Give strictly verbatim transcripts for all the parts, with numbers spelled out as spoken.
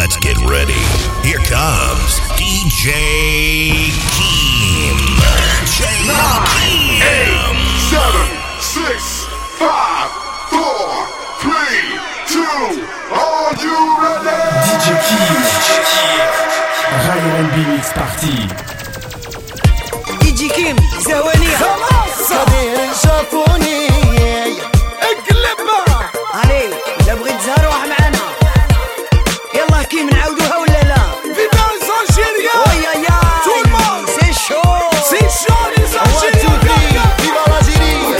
Let's get ready. Here comes D J Keem. D J Nine, eight, seven, six, five, four, three, two. Are you ready? D J Keem. Radio R and B Mix Party. دي جي كيم زهوانية صدير شافوني اقلبها علي لا بغيت تزهر روح معانا يلا كيم نعاودوها ولا لا فيفا les Algériens ويا يا tout le monde سي شو c'est chaud les Algériens فيفا الجيري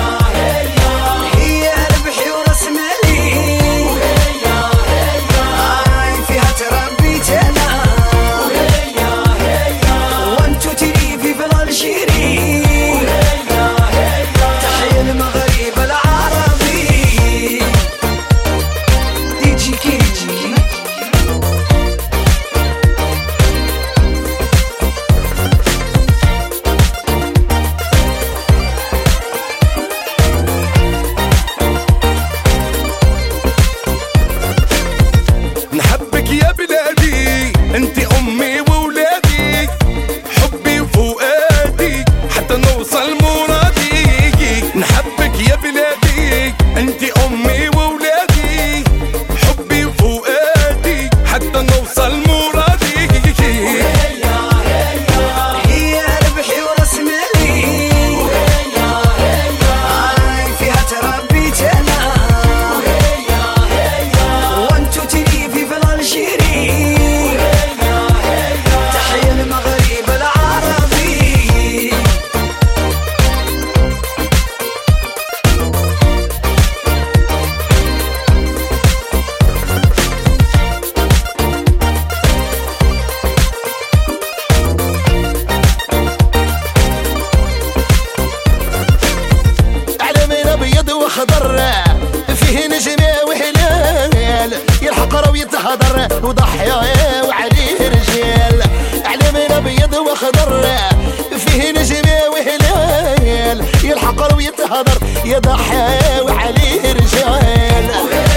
هي ربحي وراس مالي هاي فيها تربيت انا وان تو تري في الجيري تحية المغرب العربي دي جي كيم نحبك يا بلادي انت امي وولادي حبي وفؤادي حتى نوصل مرادي نحبك يا بلادي انت امي وولادي حبي وفؤادي حتى نوصل مرادي هي ربحي وراس مالي هاي فيها تربيت انا وان تو تري في الجيري تحية المغرب العربي علمنا ابيض وخضر فيه نجمة وهلال يلحق راوي يتهضر وضحية وعليه رجال علمنا ابيض وخضر فيه نجمة وهلال يلحق راوي يتهضر يضحى وعليه رجال